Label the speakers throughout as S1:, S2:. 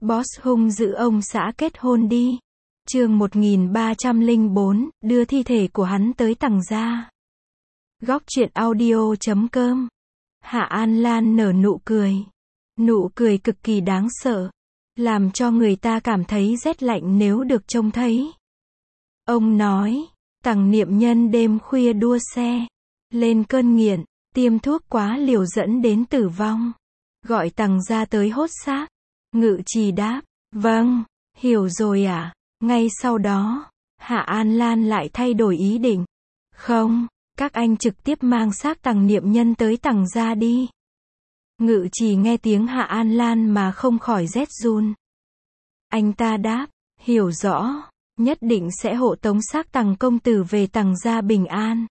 S1: Boss hung dữ ông xã kết hôn đi. Chương 1304, đưa thi thể của hắn tới Tằng gia. Góc truyện audio.com. Hạ An Lan nở nụ cười. Nụ cười cực kỳ đáng sợ, làm cho người ta cảm thấy rét lạnh nếu được trông thấy. Ông nói, Tằng Niệm Nhân đêm khuya đua xe, lên cơn nghiện, tiêm thuốc quá liều dẫn đến tử vong. Gọi Tằng gia tới hốt xác. Ngự Trì đáp, vâng, hiểu rồi ạ. Ngay sau đó, Hạ An Lan lại thay đổi ý định. Không, các anh trực tiếp mang xác Tằng Niệm Nhân tới Tằng gia đi. Ngự Trì nghe tiếng Hạ An Lan mà không khỏi rét run. Anh ta đáp, hiểu rõ, nhất định sẽ hộ tống xác Tằng công tử về Tằng gia bình an.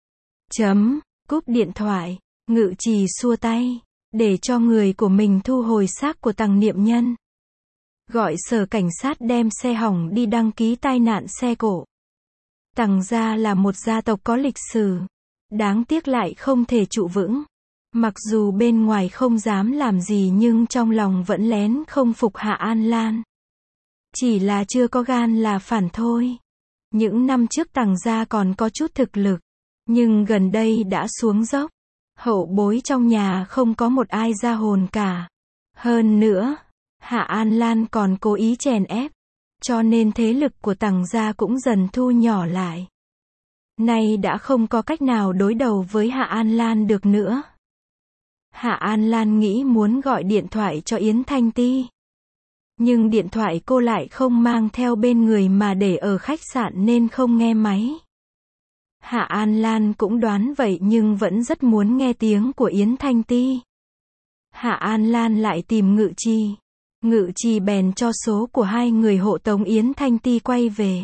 S1: Cúp điện thoại, Ngự Trì xua tay, để cho người của mình thu hồi xác của Tằng Niệm Nhân. Gọi sở cảnh sát đem xe hỏng đi đăng ký tai nạn xe cộ. Tằng gia là một gia tộc có lịch sử, đáng tiếc lại không thể trụ vững. Mặc dù bên ngoài không dám làm gì nhưng trong lòng vẫn lén không phục Hạ An Lan. Chỉ là chưa có gan là phản thôi. Những năm trước Tằng gia còn có chút thực lực, nhưng gần đây đã xuống dốc. Hậu bối trong nhà không có một ai ra hồn cả. Hơn nữa, Hạ An Lan còn cố ý chèn ép, cho nên thế lực của Tằng gia cũng dần thu nhỏ lại. Nay đã không có cách nào đối đầu với Hạ An Lan được nữa. Hạ An Lan nghĩ muốn gọi điện thoại cho Yến Thanh Ti. Nhưng điện thoại cô lại không mang theo bên người mà để ở khách sạn nên không nghe máy. Hạ An Lan cũng đoán vậy nhưng vẫn rất muốn nghe tiếng của Yến Thanh Ti. Hạ An Lan lại tìm Ngự Trì. Ngự Trì bèn cho số của hai người hộ tống Yến Thanh Ti quay về.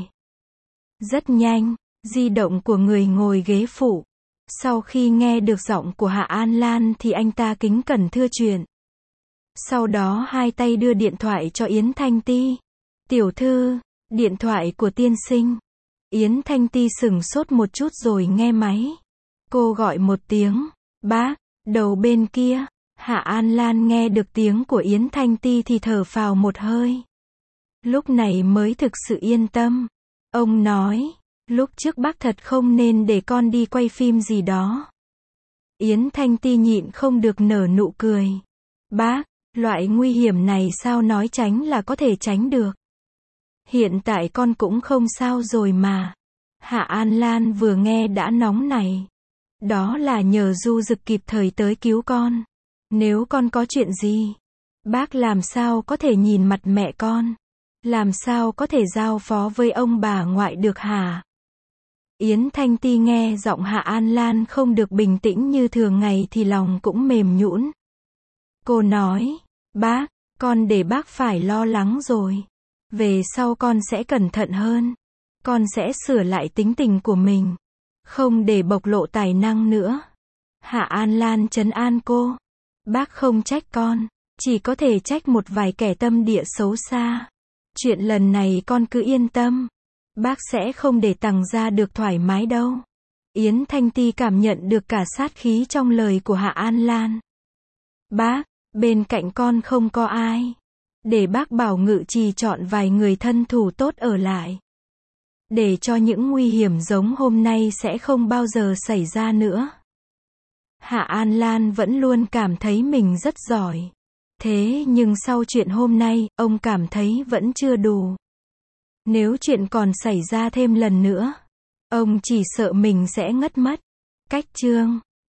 S1: Rất nhanh, di động của người ngồi ghế phụ. Sau khi nghe được giọng của Hạ An Lan thì anh ta kính cẩn thưa chuyện. Sau đó hai tay đưa điện thoại cho Yến Thanh Ti. Tiểu thư, điện thoại của tiên sinh. Yến Thanh Ti sửng sốt một chút rồi nghe máy. Cô gọi một tiếng, bác, đầu bên kia. Hạ An Lan nghe được tiếng của Yến Thanh Ti thì thở phào một hơi. Lúc này mới thực sự yên tâm. Ông nói, lúc trước bác thật không nên để con đi quay phim gì đó. Yến Thanh Ti nhịn không được nở nụ cười. Bác, loại nguy hiểm này sao nói tránh là có thể tránh được. Hiện tại con cũng không sao rồi mà. Hạ An Lan vừa nghe đã nóng này. Đó là nhờ Du Dực kịp thời tới cứu con. Nếu con có chuyện gì, bác làm sao có thể nhìn mặt mẹ con? Làm sao có thể giao phó với ông bà ngoại được hả? Yến Thanh Ti nghe giọng Hạ An Lan không được bình tĩnh như thường ngày thì lòng cũng mềm nhũn. Cô nói, bác, con để bác phải lo lắng rồi. Về sau con sẽ cẩn thận hơn. Con sẽ sửa lại tính tình của mình. Không để bộc lộ tài năng nữa. Hạ An Lan trấn an cô. Bác không trách con. Chỉ có thể trách một vài kẻ tâm địa xấu xa. Chuyện lần này con cứ yên tâm. Bác sẽ không để Tằng gia được thoải mái đâu. Yến Thanh Ti cảm nhận được cả sát khí trong lời của Hạ An Lan. Bác, bên cạnh con không có ai. Để bác bảo Ngự Trì chọn vài người thân thủ tốt ở lại. Để cho những nguy hiểm giống hôm nay sẽ không bao giờ xảy ra nữa. Hạ An Lan vẫn luôn cảm thấy mình rất giỏi. Thế nhưng sau chuyện hôm nay, ông cảm thấy vẫn chưa đủ. Nếu chuyện còn xảy ra thêm lần nữa, ông chỉ sợ mình sẽ ngất mất. Cách chương